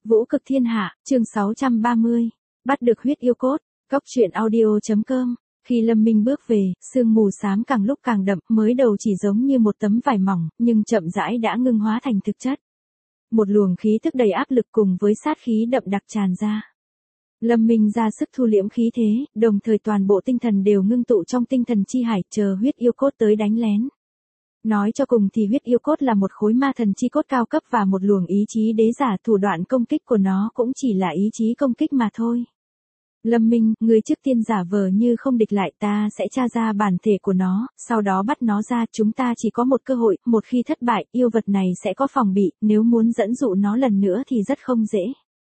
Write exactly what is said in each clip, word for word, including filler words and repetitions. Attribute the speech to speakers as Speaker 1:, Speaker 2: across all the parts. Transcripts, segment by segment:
Speaker 1: Vũ cực thiên hạ, chương sáu trăm ba mươi. Bắt được huyết yêu cốt. Góc truyện audio.com. Khi Lâm Minh bước về, sương mù xám càng lúc càng đậm, mới đầu chỉ giống như một tấm vải mỏng, nhưng chậm rãi đã ngưng hóa thành thực chất. Một luồng khí thức đầy áp lực cùng với sát khí đậm đặc tràn ra. Lâm Minh ra sức thu liễm khí thế, đồng thời toàn bộ tinh thần đều ngưng tụ trong tinh thần chi hải, chờ huyết yêu cốt tới đánh lén. Nói cho cùng thì huyết yêu cốt là một khối ma thần chi cốt cao cấp và một luồng ý chí đế giả, thủ đoạn công kích của nó cũng chỉ là ý chí công kích mà thôi. Lâm Minh, người trước tiên giả vờ như không địch lại, ta sẽ tra ra bản thể của nó, sau đó bắt nó ra, chúng ta chỉ có một cơ hội, một khi thất bại, yêu vật này sẽ có phòng bị, nếu muốn dẫn dụ nó lần nữa thì rất không dễ.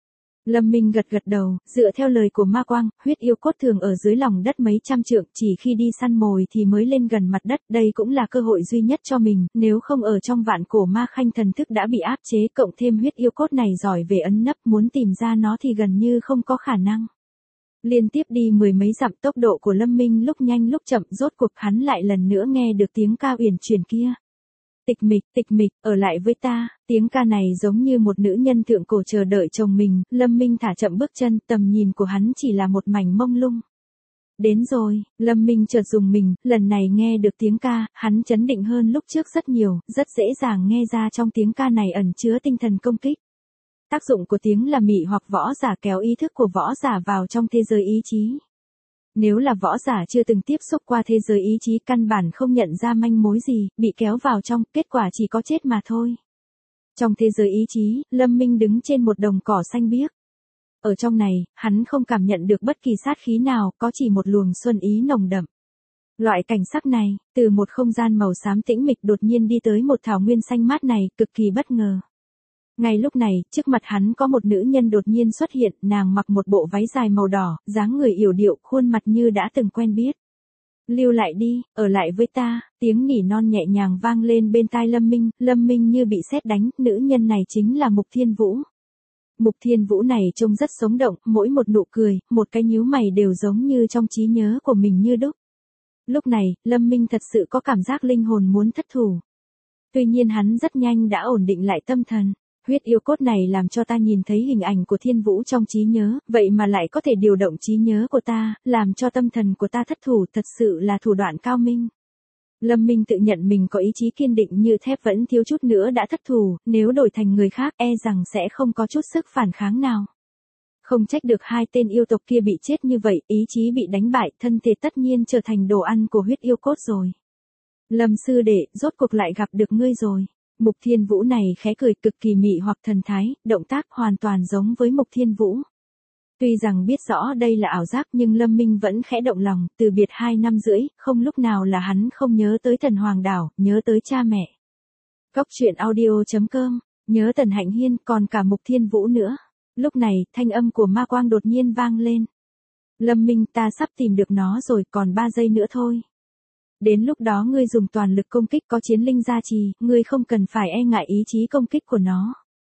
Speaker 1: Lâm Minh gật gật đầu, dựa theo lời của ma quang, huyết yêu cốt thường ở dưới lòng đất mấy trăm trượng, chỉ khi đi săn mồi thì mới lên gần mặt đất, đây cũng là cơ hội duy nhất cho mình, nếu không ở trong vạn cổ ma khanh thần thức đã bị áp chế, cộng thêm huyết yêu cốt này giỏi về ấn nấp, muốn tìm ra nó thì gần như không có khả năng. Liên tiếp đi mười mấy dặm, tốc độ của Lâm Minh lúc nhanh lúc chậm, rốt cuộc hắn lại lần nữa nghe được tiếng ca uyển chuyển kia. Tịch mịch, tịch mịch, ở lại với ta, tiếng ca này giống như một nữ nhân thượng cổ chờ đợi chồng mình, Lâm Minh thả chậm bước chân, tầm nhìn của hắn chỉ là một mảnh mông lung. Đến rồi, Lâm Minh chợt dùng mình, lần này nghe được tiếng ca, hắn chấn định hơn lúc trước rất nhiều, rất dễ dàng nghe ra trong tiếng ca này ẩn chứa tinh thần công kích. Tác dụng của tiếng là mị hoặc võ giả, kéo ý thức của võ giả vào trong thế giới ý chí. Nếu là võ giả chưa từng tiếp xúc qua thế giới ý chí, căn bản không nhận ra manh mối gì, bị kéo vào trong, kết quả chỉ có chết mà thôi. Trong thế giới ý chí, Lâm Minh đứng trên một đồng cỏ xanh biếc. Ở trong này, hắn không cảm nhận được bất kỳ sát khí nào, có chỉ một luồng xuân ý nồng đậm. Loại cảnh sắc này, từ một không gian màu xám tĩnh mịch đột nhiên đi tới một thảo nguyên xanh mát này, cực kỳ bất ngờ. Ngay lúc này, trước mặt hắn có một nữ nhân đột nhiên xuất hiện, nàng mặc một bộ váy dài màu đỏ, dáng người yểu điệu, khuôn mặt như đã từng quen biết. Lưu lại đi, ở lại với ta, tiếng nỉ non nhẹ nhàng vang lên bên tai Lâm Minh, Lâm Minh như bị sét đánh, nữ nhân này chính là Mục Thiên Vũ. Mục Thiên Vũ này trông rất sống động, mỗi một nụ cười, một cái nhíu mày đều giống như trong trí nhớ của mình như đúc. Lúc này, Lâm Minh thật sự có cảm giác linh hồn muốn thất thủ. Tuy nhiên hắn rất nhanh đã ổn định lại tâm thần. Huyết yêu cốt này làm cho ta nhìn thấy hình ảnh của Thiên Vũ trong trí nhớ, vậy mà lại có thể điều động trí nhớ của ta, làm cho tâm thần của ta thất thủ, thật sự là thủ đoạn cao minh. Lâm Minh tự nhận mình có ý chí kiên định như thép, vẫn thiếu chút nữa đã thất thủ, nếu đổi thành người khác e rằng sẽ không có chút sức phản kháng nào. Không trách được hai tên yêu tộc kia bị chết như vậy, ý chí bị đánh bại, thân thể tất nhiên trở thành đồ ăn của huyết yêu cốt rồi. Lâm sư đệ, rốt cuộc lại gặp được ngươi rồi. Mục Thiên Vũ này khẽ cười, cực kỳ mị hoặc thần thái, động tác hoàn toàn giống với Mục Thiên Vũ. Tuy rằng biết rõ đây là ảo giác nhưng Lâm Minh vẫn khẽ động lòng, từ biệt hai năm rưỡi, không lúc nào là hắn không nhớ tới Thần Hoàng Đảo, nhớ tới cha mẹ. Góc truyện audio.com, nhớ Tần Hạnh Hiên, còn cả Mục Thiên Vũ nữa. Lúc này, thanh âm của ma quang đột nhiên vang lên. Lâm Minh, ta sắp tìm được nó rồi, còn ba giây nữa thôi. Đến lúc đó ngươi dùng toàn lực công kích, có chiến linh gia trì, ngươi không cần phải e ngại ý chí công kích của nó.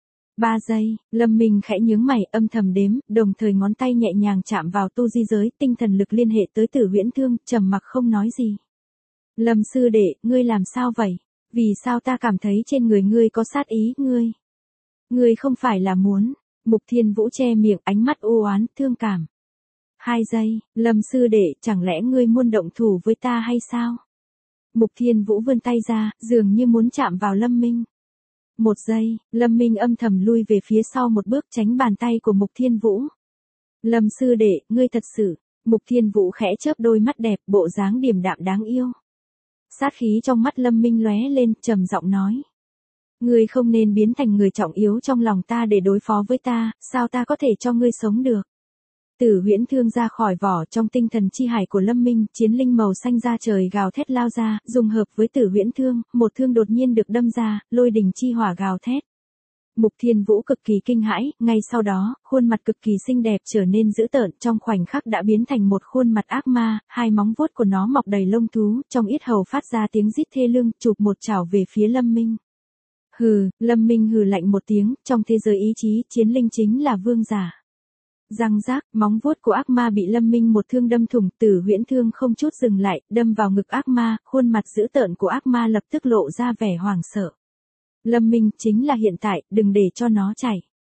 Speaker 1: Ba giây, Lâm Minh khẽ nhướng mày, âm thầm đếm, đồng thời ngón tay nhẹ nhàng chạm vào tu di giới, tinh thần lực liên hệ tới Tử Huyễn Thương, trầm mặc không nói gì. Lâm sư đệ, ngươi làm sao vậy? Vì sao ta cảm thấy trên người ngươi có sát ý, ngươi? Ngươi không phải là muốn? Mục Thiên Vũ che miệng, ánh mắt u oán, thương cảm. Hai giây, Lâm sư đệ, chẳng lẽ ngươi muốn động thủ với ta hay sao? Mục Thiên Vũ vươn tay ra, dường như muốn chạm vào Lâm Minh. Một giây, Lâm Minh âm thầm lui về phía sau một bước, tránh bàn tay của Mục Thiên Vũ. Lâm sư đệ, ngươi thật sự. Mục Thiên Vũ khẽ chớp đôi mắt đẹp, bộ dáng điềm đạm đáng yêu. Sát khí trong mắt Lâm Minh lóe lên, trầm giọng nói. Ngươi không nên biến thành người trọng yếu trong lòng ta để đối phó với ta, sao ta có thể cho ngươi sống được? Tử Huyễn Thương ra khỏi vỏ, trong tinh thần chi hải của Lâm Minh, chiến linh màu xanh ra trời gào thét lao ra, dùng hợp với Tử Huyễn Thương, một thương đột nhiên được đâm ra, lôi đình chi hỏa gào thét. Mục Thiên Vũ cực kỳ kinh hãi, ngay sau đó, khuôn mặt cực kỳ xinh đẹp trở nên dữ tợn, trong khoảnh khắc đã biến thành một khuôn mặt ác ma, hai móng vuốt của nó mọc đầy lông thú, trong yết hầu phát ra tiếng rít thê lương, chụp một chảo về phía Lâm Minh. Hừ, Lâm Minh hừ lạnh một tiếng, trong thế giới ý chí, chiến linh chính là vương giả. Răng rác, móng vuốt của ác ma bị Lâm Minh một thương đâm thủng, Tử Huyễn Thương không chút dừng lại, đâm vào ngực ác ma, khuôn mặt dữ tợn của ác ma lập tức lộ ra vẻ hoảng sợ. Lâm Minh, chính là hiện tại, đừng để cho nó chạy.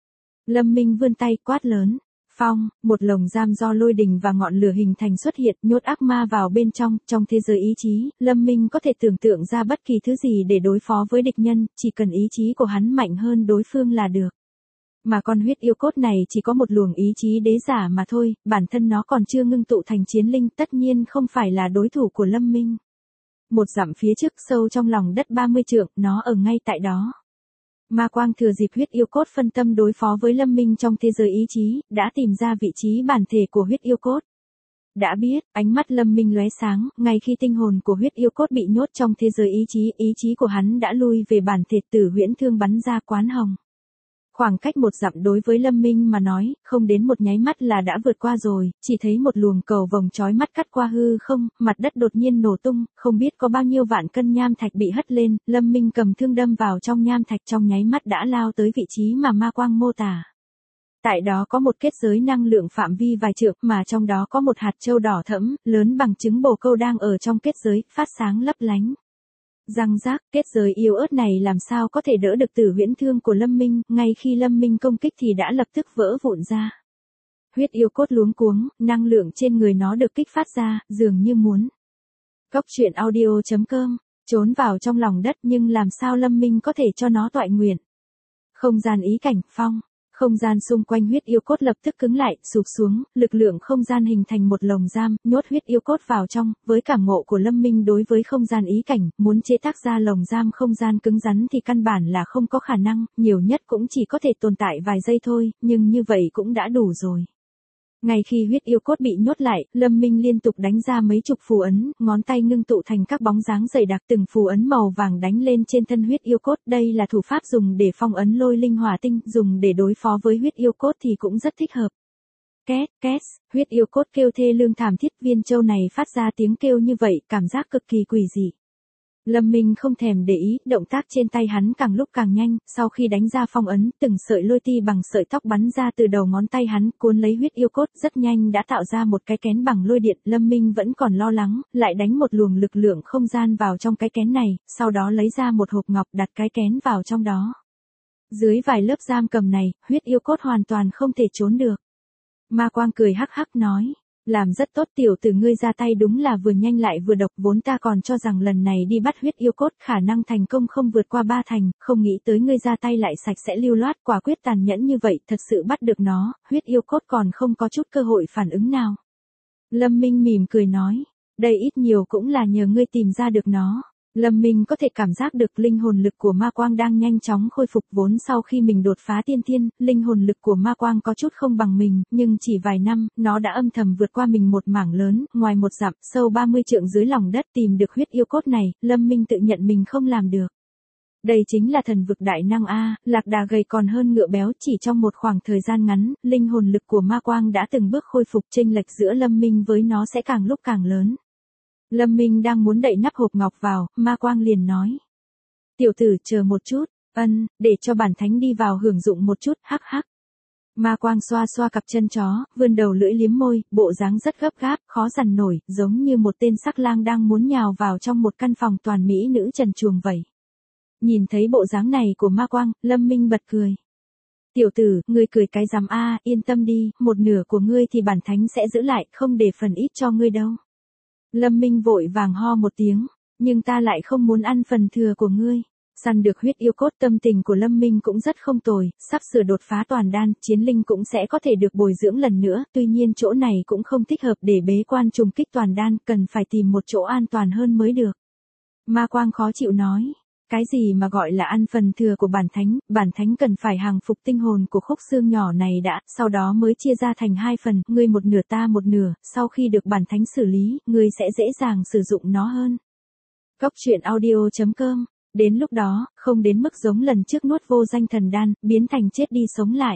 Speaker 1: Lâm Minh vươn tay quát lớn. Phong, một lồng giam do lôi đình và ngọn lửa hình thành xuất hiện, nhốt ác ma vào bên trong. Trong thế giới ý chí, Lâm Minh có thể tưởng tượng ra bất kỳ thứ gì để đối phó với địch nhân, chỉ cần ý chí của hắn mạnh hơn đối phương là được. Mà con huyết yêu cốt này chỉ có một luồng ý chí đế giả mà thôi, bản thân nó còn chưa ngưng tụ thành chiến linh, tất nhiên không phải là đối thủ của Lâm Minh. Một dặm phía trước, sâu trong lòng đất ba mươi trượng, nó ở ngay tại đó. Ma Quang thừa dịp huyết yêu cốt phân tâm đối phó với Lâm Minh trong thế giới ý chí, đã tìm ra vị trí bản thể của huyết yêu cốt. Đã biết, ánh mắt Lâm Minh lóe sáng, ngay khi tinh hồn của huyết yêu cốt bị nhốt trong thế giới ý chí, ý chí của hắn đã lui về bản thể Tử Huyễn Thương bắn ra quán hồng. Khoảng cách một dặm đối với Lâm Minh mà nói, không đến một nháy mắt là đã vượt qua rồi, chỉ thấy một luồng cầu vồng chói mắt cắt qua hư không, mặt đất đột nhiên nổ tung, không biết có bao nhiêu vạn cân nham thạch bị hất lên, Lâm Minh cầm thương đâm vào trong nham thạch trong nháy mắt đã lao tới vị trí mà Ma Quang mô tả. Tại đó có một kết giới năng lượng phạm vi vài trượng, mà trong đó có một hạt châu đỏ thẫm, lớn bằng trứng bồ câu đang ở trong kết giới, phát sáng lấp lánh. Răng rác, kết giới yếu ớt này làm sao có thể đỡ được Tử Huyễn Thương của Lâm Minh, ngay khi Lâm Minh công kích thì đã lập tức vỡ vụn ra. Huyết yêu cốt luống cuống, năng lượng trên người nó được kích phát ra, dường như muốn. Cốc truyện audio chấm com, trốn vào trong lòng đất nhưng làm sao Lâm Minh có thể cho nó toại nguyện. Không gian ý cảnh, phong. Không gian xung quanh huyết yêu cốt lập tức cứng lại, sụp xuống, lực lượng không gian hình thành một lồng giam, nhốt huyết yêu cốt vào trong, với cảm ngộ của Lâm Minh đối với không gian ý cảnh, muốn chế tác ra lồng giam không gian cứng rắn thì căn bản là không có khả năng, nhiều nhất cũng chỉ có thể tồn tại vài giây thôi, nhưng như vậy cũng đã đủ rồi. Ngay khi huyết yêu cốt bị nhốt lại, Lâm Minh liên tục đánh ra mấy chục phù ấn, ngón tay ngưng tụ thành các bóng dáng dày đặc, từng phù ấn màu vàng đánh lên trên thân huyết yêu cốt. Đây là thủ pháp dùng để phong ấn lôi linh hỏa tinh, dùng để đối phó với huyết yêu cốt thì cũng rất thích hợp. Két, két, huyết yêu cốt kêu thê lương thảm thiết, viên châu này phát ra tiếng kêu như vậy, cảm giác cực kỳ quỷ dị. Lâm Minh không thèm để ý, động tác trên tay hắn càng lúc càng nhanh, sau khi đánh ra phong ấn, từng sợi lôi ti bằng sợi tóc bắn ra từ đầu ngón tay hắn, cuốn lấy huyết yêu cốt, rất nhanh đã tạo ra một cái kén bằng lôi điện. Lâm Minh vẫn còn lo lắng, lại đánh một luồng lực lượng không gian vào trong cái kén này, sau đó lấy ra một hộp ngọc đặt cái kén vào trong đó. Dưới vài lớp giam cầm này, huyết yêu cốt hoàn toàn không thể trốn được. Ma Quang cười hắc hắc nói. Làm rất tốt, tiểu tử ngươi ra tay đúng là vừa nhanh lại vừa độc, vốn ta còn cho rằng lần này đi bắt huyết yêu cốt khả năng thành công không vượt qua ba thành, không nghĩ tới ngươi ra tay lại sạch sẽ lưu loát, quả quyết tàn nhẫn như vậy, thật sự bắt được nó, huyết yêu cốt còn không có chút cơ hội phản ứng nào. Lâm Minh mỉm cười nói, đây ít nhiều cũng là nhờ ngươi tìm ra được nó. Lâm Minh có thể cảm giác được linh hồn lực của Ma Quang đang nhanh chóng khôi phục, vốn sau khi mình đột phá tiên thiên, linh hồn lực của Ma Quang có chút không bằng mình, nhưng chỉ vài năm, nó đã âm thầm vượt qua mình một mảng lớn, ngoài một dặm, sâu ba mươi trượng dưới lòng đất tìm được huyết yêu cốt này, Lâm Minh tự nhận mình không làm được. Đây chính là thần vực đại năng a, lạc đà gầy còn hơn ngựa béo, chỉ trong một khoảng thời gian ngắn, linh hồn lực của Ma Quang đã từng bước khôi phục, chênh lệch giữa Lâm Minh với nó sẽ càng lúc càng lớn. Lâm Minh đang muốn đậy nắp hộp ngọc vào, Ma Quang liền nói. Tiểu tử chờ một chút, ân, để cho bản thánh đi vào hưởng dụng một chút, hắc hắc. Ma Quang xoa xoa cặp chân chó, vươn đầu lưỡi liếm môi, bộ dáng rất gấp gáp, khó dằn nổi, giống như một tên sắc lang đang muốn nhào vào trong một căn phòng toàn mỹ nữ trần truồng vậy. Nhìn thấy bộ dáng này của Ma Quang, Lâm Minh bật cười. Tiểu tử, ngươi cười cái rắm a, yên tâm đi, một nửa của ngươi thì bản thánh sẽ giữ lại, không để phần ít cho ngươi đâu. Lâm Minh vội vàng ho một tiếng, nhưng ta lại không muốn ăn phần thừa của ngươi. Săn được huyết yêu cốt, tâm tình của Lâm Minh cũng rất không tồi, sắp sửa đột phá toàn đan, chiến linh cũng sẽ có thể được bồi dưỡng lần nữa, tuy nhiên chỗ này cũng không thích hợp để bế quan trùng kích toàn đan, cần phải tìm một chỗ an toàn hơn mới được. Ma Quang khó chịu nói, cái gì mà gọi là ăn phần thừa của bản thánh, bản thánh cần phải hàng phục tinh hồn của khúc xương nhỏ này đã, sau đó mới chia ra thành hai phần, ngươi một nửa ta một nửa, sau khi được bản thánh xử lý, ngươi sẽ dễ dàng sử dụng nó hơn. Cốc truyện audio chấm com, đến lúc đó, không đến mức giống lần trước nuốt vô danh thần đan, biến thành chết đi sống lại.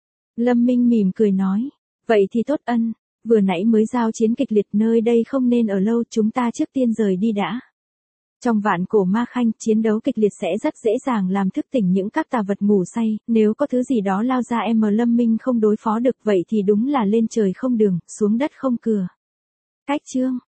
Speaker 1: Lâm Minh mỉm cười nói, vậy thì tốt ân, vừa nãy mới giao chiến kịch liệt, nơi đây không nên ở lâu, chúng ta trước tiên rời đi đã. Trong vạn cổ ma khanh, chiến đấu kịch liệt sẽ rất dễ dàng làm thức tỉnh những các tà vật ngủ say, nếu có thứ gì đó lao ra em Lâm Minh không đối phó được vậy thì đúng là lên trời không đường, xuống đất không cửa. Cách chương